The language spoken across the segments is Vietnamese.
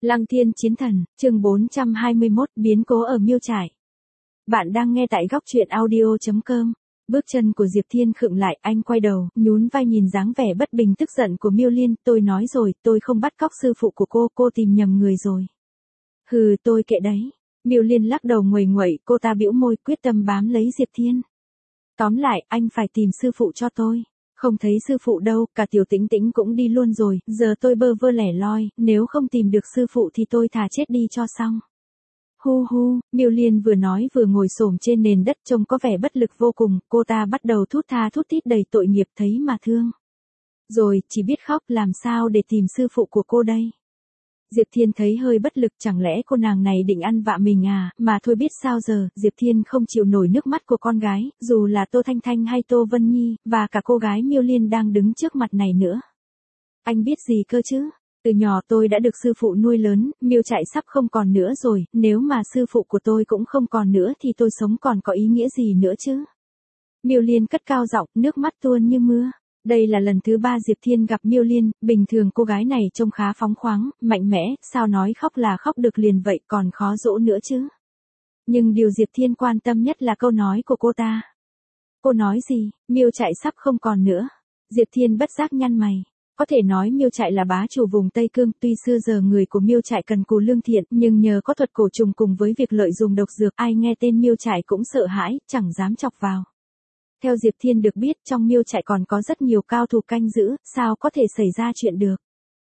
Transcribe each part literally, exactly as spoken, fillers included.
Lăng Thiên Chiến Thần, chương bốn trăm hai mươi mốt, biến cố ở Miêu Trại. Bạn đang nghe tại góc truyện audio chấm com. Bước chân của Diệp Thiên khựng lại, anh quay đầu, nhún vai nhìn dáng vẻ bất bình tức giận của Miêu Liên, tôi nói rồi, tôi không bắt cóc sư phụ của cô, cô tìm nhầm người rồi. Hừ, tôi kệ đấy. Miêu Liên lắc đầu nguầy nguậy, cô ta bĩu môi, quyết tâm bám lấy Diệp Thiên. Tóm lại, anh phải tìm sư phụ cho tôi. Không thấy sư phụ đâu, cả Tiểu Tĩnh Tĩnh cũng đi luôn rồi, giờ tôi bơ vơ lẻ loi, nếu không tìm được sư phụ thì tôi thà chết đi cho xong. Hu hu, Miêu Liên vừa nói vừa ngồi xổm trên nền đất trông có vẻ bất lực vô cùng, cô ta bắt đầu thút tha thút thít đầy tội nghiệp thấy mà thương. Rồi, chỉ biết khóc làm sao để tìm sư phụ của cô đây. Diệp Thiên thấy hơi bất lực, chẳng lẽ cô nàng này định ăn vạ mình à, mà thôi biết sao giờ, Diệp Thiên không chịu nổi nước mắt của con gái, dù là Tô Thanh Thanh hay Tô Vân Nhi, và cả cô gái Miêu Liên đang đứng trước mặt này nữa. Anh biết gì cơ chứ? Từ nhỏ tôi đã được sư phụ nuôi lớn, Miêu Trại sắp không còn nữa rồi, nếu mà sư phụ của tôi cũng không còn nữa thì tôi sống còn có ý nghĩa gì nữa chứ? Miêu Liên cất cao giọng, nước mắt tuôn như mưa. Đây là lần thứ ba Diệp Thiên gặp Miêu Liên, bình thường cô gái này trông khá phóng khoáng, mạnh mẽ, sao nói khóc là khóc được liền vậy còn khó dỗ nữa chứ. Nhưng điều Diệp Thiên quan tâm nhất là câu nói của cô ta. Cô nói gì, Miêu Trại sắp không còn nữa. Diệp Thiên bất giác nhăn mày. Có thể nói Miêu Trại là bá chủ vùng Tây Cương, tuy xưa giờ người của Miêu Trại cần cù lương thiện, nhưng nhờ có thuật cổ trùng cùng với việc lợi dụng độc dược, ai nghe tên Miêu Trại cũng sợ hãi, chẳng dám chọc vào. Theo Diệp Thiên được biết trong Miêu Trại còn có rất nhiều cao thủ canh giữ, sao có thể xảy ra chuyện được.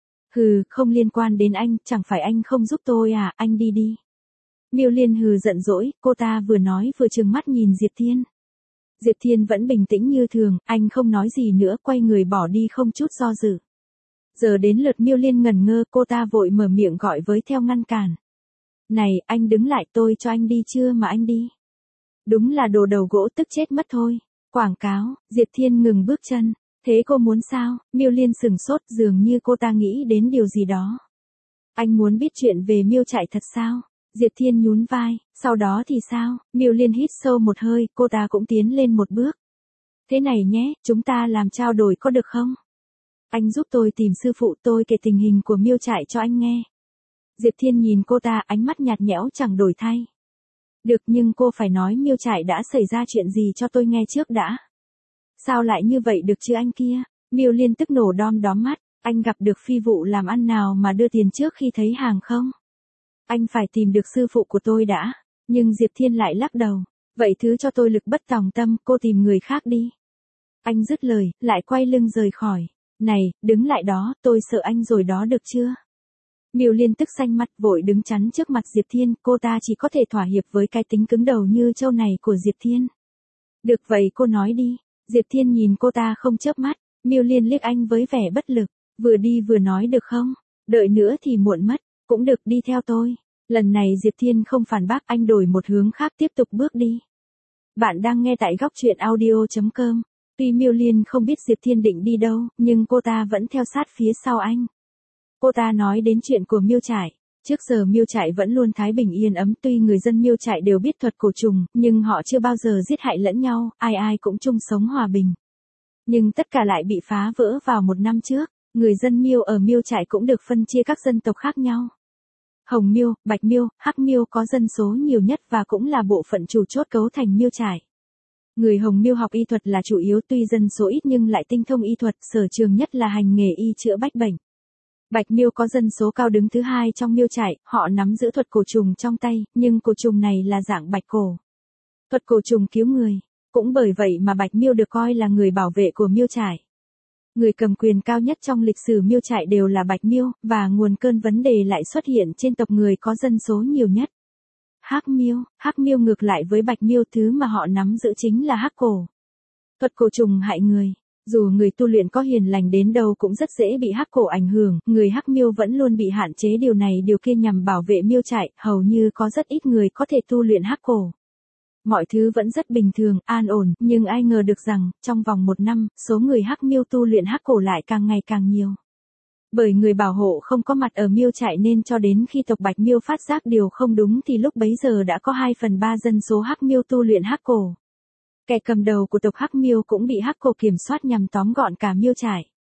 Hừ, không liên quan đến anh, chẳng phải anh không giúp tôi à, anh đi đi. Miêu Liên hừ giận dỗi, cô ta vừa nói vừa trừng mắt nhìn Diệp Thiên. Diệp Thiên vẫn bình tĩnh như thường, anh không nói gì nữa, quay người bỏ đi không chút do dự. Giờ đến lượt Miêu Liên ngẩn ngơ, cô ta vội mở miệng gọi với theo ngăn cản. Này, anh đứng lại, tôi cho anh đi chưa mà anh đi. Đúng là đồ đầu gỗ tức chết mất thôi. Quảng cáo, Diệp Thiên ngừng bước chân. Thế cô muốn sao? Miêu Liên sừng sốt, dường như cô ta nghĩ đến điều gì đó. Anh muốn biết chuyện về Miêu Trại thật sao? Diệp Thiên nhún vai, sau đó thì sao? Miêu Liên hít sâu một hơi, cô ta cũng tiến lên một bước. Thế này nhé, chúng ta làm trao đổi có được không? Anh giúp tôi tìm sư phụ, tôi kể tình hình của Miêu Trại cho anh nghe. Diệp Thiên nhìn cô ta, ánh mắt nhạt nhẽo chẳng đổi thay. Được, nhưng cô phải nói Miêu Trại đã xảy ra chuyện gì cho tôi nghe trước đã. Sao lại như vậy được chứ anh kia? Miêu Liên tức nổ đom đóm mắt, anh gặp được phi vụ làm ăn nào mà đưa tiền trước khi thấy hàng không? Anh phải tìm được sư phụ của tôi đã. Nhưng Diệp Thiên lại lắc đầu. Vậy thứ cho tôi lực bất tòng tâm, cô tìm người khác đi. Anh dứt lời, lại quay lưng rời khỏi. Này, đứng lại đó, tôi sợ anh rồi đó được chưa? Miêu Liên tức xanh mặt vội đứng chắn trước mặt Diệp Thiên, cô ta chỉ có thể thỏa hiệp với cái tính cứng đầu như trâu này của Diệp Thiên. Được vậy cô nói đi. Diệp Thiên nhìn cô ta không chớp mắt, Miêu Liên liếc anh với vẻ bất lực, vừa đi vừa nói được không? Đợi nữa thì muộn mất, cũng được đi theo tôi. Lần này Diệp Thiên không phản bác, anh đổi một hướng khác tiếp tục bước đi. Bạn đang nghe tại góc truyện audio chấm com. Tuy Miêu Liên không biết Diệp Thiên định đi đâu, nhưng cô ta vẫn theo sát phía sau anh. Cô ta nói đến chuyện của Miêu Trại. Trước giờ Miêu Trại vẫn luôn thái bình yên ấm, tuy người dân Miêu Trại đều biết thuật cổ trùng, nhưng họ chưa bao giờ giết hại lẫn nhau, ai ai cũng chung sống hòa bình. Nhưng tất cả lại bị phá vỡ vào một năm trước, người dân Miêu ở Miêu Trại cũng được phân chia các dân tộc khác nhau. Hồng Miêu, Bạch Miêu, Hắc Miêu có dân số nhiều nhất và cũng là bộ phận chủ chốt cấu thành Miêu Trại. Người Hồng Miêu học y thuật là chủ yếu, tuy dân số ít nhưng lại tinh thông y thuật, sở trường nhất là hành nghề y chữa bách bệnh. Bạch Miêu có dân số cao đứng thứ hai trong Miêu Trại, họ nắm giữ thuật cổ trùng trong tay, nhưng cổ trùng này là dạng bạch cổ. Thuật cổ trùng cứu người, cũng bởi vậy mà Bạch Miêu được coi là người bảo vệ của Miêu Trại. Người cầm quyền cao nhất trong lịch sử Miêu Trại đều là Bạch Miêu, và nguồn cơn vấn đề lại xuất hiện trên tộc người có dân số nhiều nhất. Hắc Miêu, Hắc Miêu ngược lại với Bạch Miêu, thứ mà họ nắm giữ chính là hắc cổ. Thuật cổ trùng hại người. Dù người tu luyện có hiền lành đến đâu cũng rất dễ bị hắc cổ ảnh hưởng, người Hắc Miêu vẫn luôn bị hạn chế điều này điều kia nhằm bảo vệ Miêu Trại, hầu như có rất ít người có thể tu luyện hắc cổ. Mọi thứ vẫn rất bình thường, an ổn, nhưng ai ngờ được rằng, trong vòng một năm, số người Hắc Miêu tu luyện hắc cổ lại càng ngày càng nhiều. Bởi người bảo hộ không có mặt ở Miêu Trại nên cho đến khi tộc Bạch Miêu phát giác điều không đúng thì lúc bấy giờ đã có hai phần ba dân số Hắc Miêu tu luyện hắc cổ. Kẻ cầm đầu của tộc Hắc Miêu cũng bị hắc cổ kiểm soát nhằm tóm gọn cả Miêu Trại.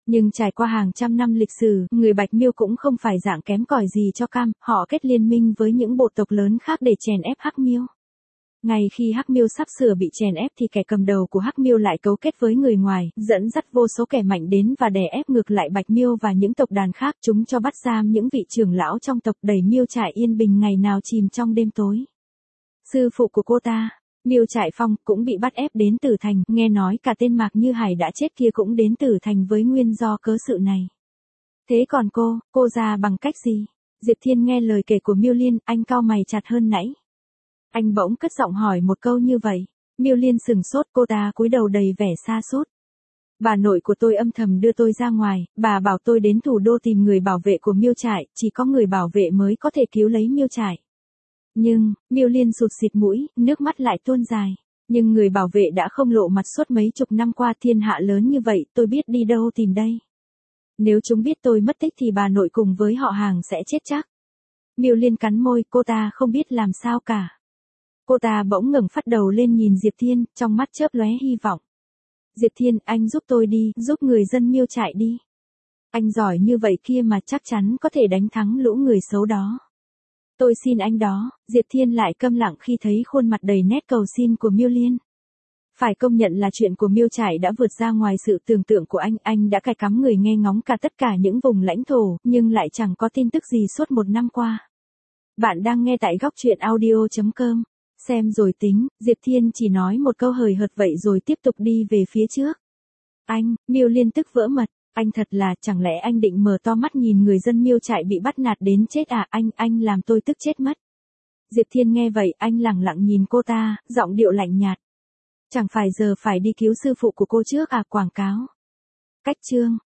Nhưng trải qua hàng trăm năm lịch sử, người Bạch Miêu cũng không phải dạng kém cỏi gì cho cam, họ kết liên minh với những bộ tộc lớn khác để chèn ép Hắc Miêu. Ngay khi Hắc Miêu sắp sửa bị chèn ép thì kẻ cầm đầu của Hắc Miêu lại cấu kết với người ngoài, dẫn dắt vô số kẻ mạnh đến và đè ép ngược lại Bạch Miêu và những tộc đàn khác, chúng cho bắt giam những vị trưởng lão trong tộc, đẩy Miêu Trại yên bình ngày nào chìm trong đêm tối. Sư phụ của cô ta, Miêu Trại Phong, cũng bị bắt ép đến Tử Thành, nghe nói cả tên Mạc Như Hải đã chết kia cũng đến Tử Thành với nguyên do cớ sự này. Thế còn cô, cô ra bằng cách gì? Diệp Thiên nghe lời kể của Miêu Liên, anh cau mày chặt hơn nãy. Anh bỗng cất giọng hỏi một câu như vậy. Miêu Liên sừng sốt, cô ta cúi đầu đầy vẻ sa sút. Bà nội của tôi âm thầm đưa tôi ra ngoài, bà bảo tôi đến thủ đô tìm người bảo vệ của Miêu Trại, chỉ có người bảo vệ mới có thể cứu lấy Miêu Trại. Nhưng, Miêu Liên sụt sịt mũi, nước mắt lại tuôn dài. Nhưng người bảo vệ đã không lộ mặt suốt mấy chục năm qua, thiên hạ lớn như vậy, tôi biết đi đâu tìm đây. Nếu chúng biết tôi mất tích thì bà nội cùng với họ hàng sẽ chết chắc. Miêu Liên cắn môi, cô ta không biết làm sao cả. Cô ta bỗng ngẩng phát đầu lên nhìn Diệp Thiên, trong mắt chớp lóe hy vọng. Diệp Thiên, anh giúp tôi đi, giúp người dân Miêu Trại đi. Anh giỏi như vậy kia mà chắc chắn có thể đánh thắng lũ người xấu đó. Tôi xin anh đó. Diệp Thiên lại câm lặng khi thấy khuôn mặt đầy nét cầu xin của Miêu Liên. Phải công nhận là chuyện của Miêu Trại đã vượt ra ngoài sự tưởng tượng của anh, anh đã cài cắm người nghe ngóng cả tất cả những vùng lãnh thổ, nhưng lại chẳng có tin tức gì suốt một năm qua. Bạn đang nghe tại góc truyện audio chấm com. Xem rồi tính, Diệp Thiên chỉ nói một câu hời hợt vậy rồi tiếp tục đi về phía trước. Anh, Miêu Liên tức vỡ mật, anh thật là, chẳng lẽ anh định mở to mắt nhìn người dân Miêu Trại bị bắt nạt đến chết à? Anh, anh làm tôi tức chết mất. Diệp Thiên nghe vậy, anh lẳng lặng nhìn cô ta, giọng điệu lạnh nhạt. Chẳng phải giờ phải đi cứu sư phụ của cô trước à? Quảng cáo. Cách chương.